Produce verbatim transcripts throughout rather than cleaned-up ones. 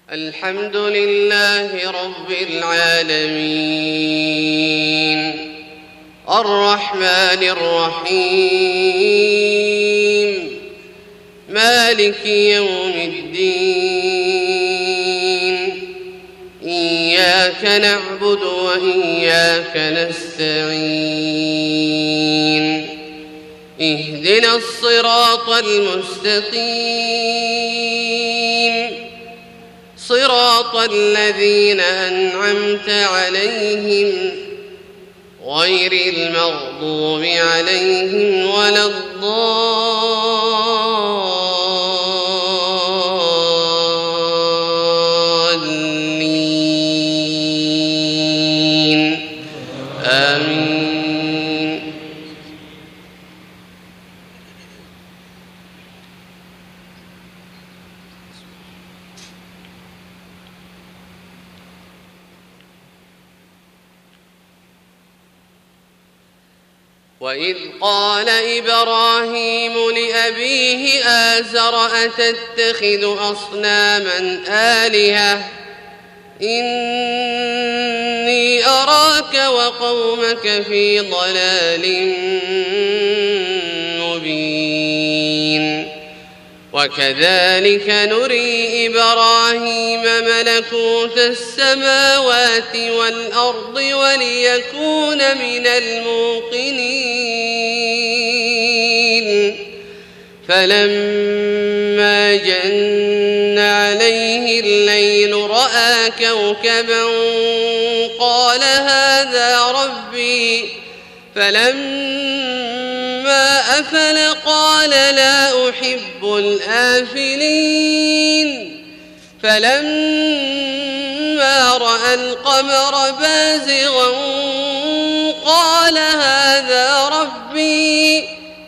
الحمد لله رب العالمين الرحمن الرحيم مالك يوم الدين إياك نعبد وإياك نستعين اهدنا الصراط المستقيم صراط الذين أنعمت عليهم غير المغضوب عليهم ولا الضالين آمين. وإذ قال إبراهيم لأبيه آزر أتتخذ أصناما آلهة إني أراك وقومك في ضلال مبين وكذلك نري إبراهيم ملكوت السماوات والأرض وليكون من الموقنين فلما جن عليه الليل رأى كوكبا قال هذا ربي فلما أفل قال لا أحب الآفلين فلما رأى القمر بازغا قال هذا ربي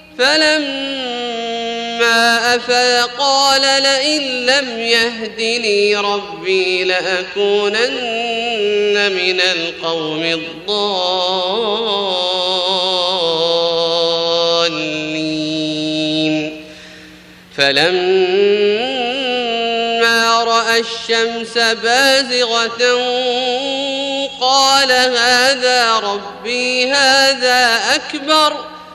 فلما أفل قال لئن لم يهدني ربي لأكونن من القوم الضالين فلما رأى الشمس بازغة قال هذا ربي هذا أكبر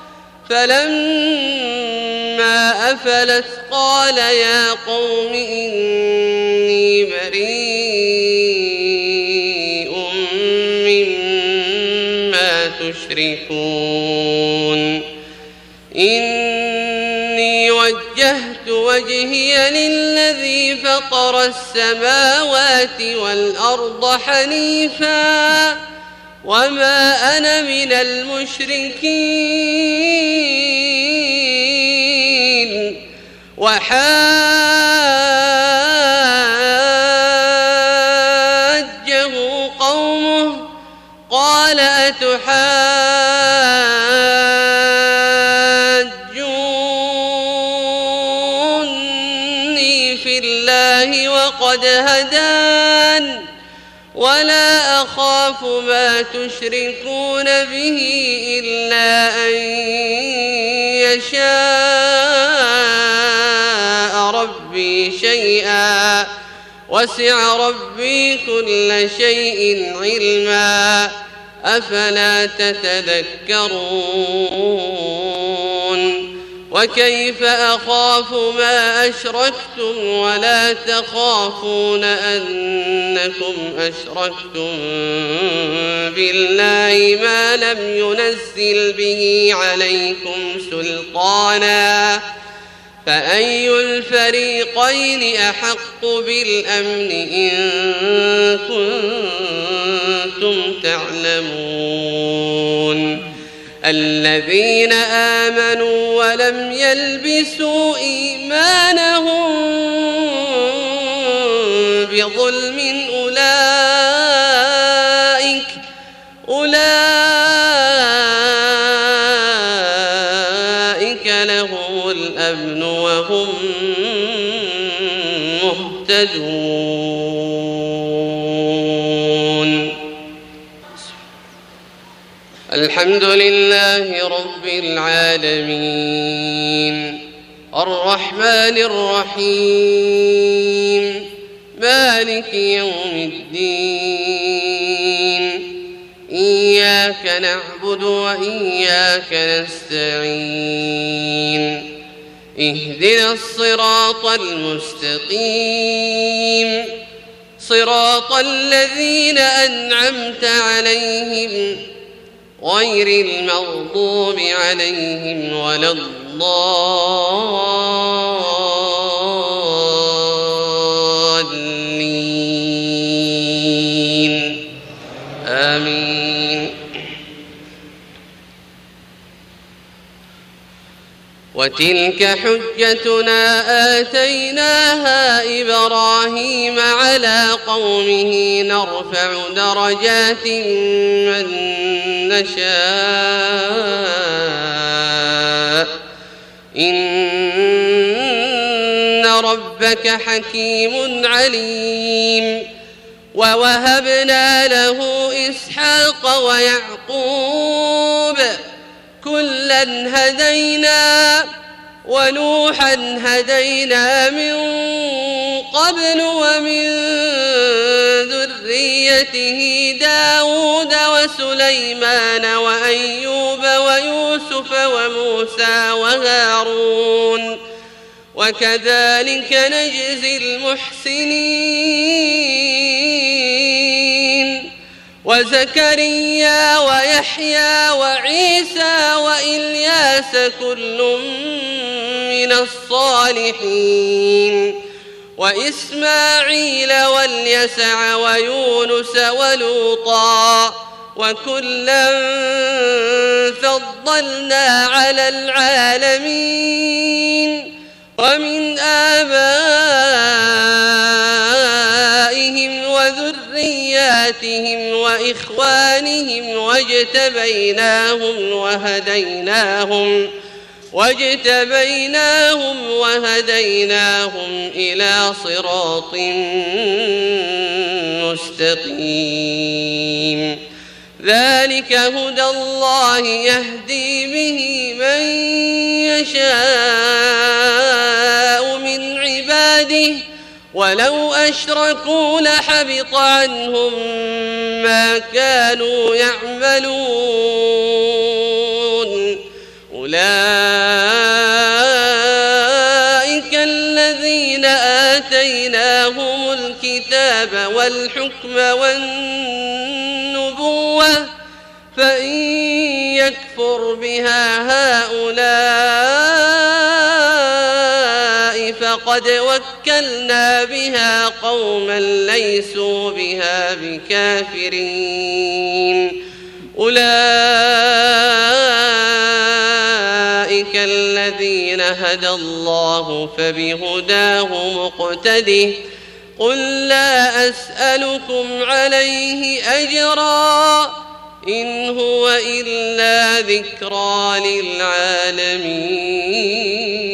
فلما أفلت قال يا قوم إني بريء مما تشركون إني وجهت وجهي للذي فطر السماوات والأرض حنيفا وما أنا من المشركين وحاجه قومه قال أتحاجوني في الله وقد هدان ولا أخاف ما تشركون به إلا أن يشاء ربي شيئا وسع ربي كل شيء علما أفلا تتذكرون وكيف أخاف ما أشركتم ولا تخافون أنكم أشركتم بالله ما لم ينزل به عليكم سلطانا فأي الفريقين أحق بالأمن إن كنتم تعلمون الذين آمنوا ولم يلبسوا إيمانهم بظلم أولئك أولئك لهم الأمن وهم مهتدون. الحمد لله رب العالمين الرحمن الرحيم مالك يوم الدين إياك نعبد وإياك نستعين اهدنا الصراط المستقيم صراط الذين أنعمت عليهم غير المغضوب عليهم ولا الضالين آمين. وتلك حجتنا آتيناها إبراهيم على قومه نرفع درجات من نشاء إن ربك حكيم عليم. ووهبنا له إسحاق ويعقوب كلا هدينا ونوحا هدينا من قبل ومن ذريته داود وسليمان وأيوب ويوسف وموسى وهارون وكذلك نجزي المحسنين. وزكريا ويحيى وعيسى وإلياس كل من الصالحين وإسماعيل واليسع ويونس ولوطا وكلا فضلنا على العالمين. ومن آبائهم وذرياتهم وإخوانهم واجتبيناهم وهديناهم واجتبيناهم وهديناهم إلى صراط مستقيم. ذلك هدى الله يهدي به من يشاء من عباده ولو أشركوا لحبط عنهم ما كانوا يعملون. أولئك الذين آتيناهم الكتاب والحكم والنبوة فإن يكفر بها هؤلاء فقد وكلنا بها قوما ليسوا بها بكافرين. أولئك الذين هدى الله فبهداه مقتده. قل لا أسألكم عليه أجرا إن هو إلا ذكرى للعالمين.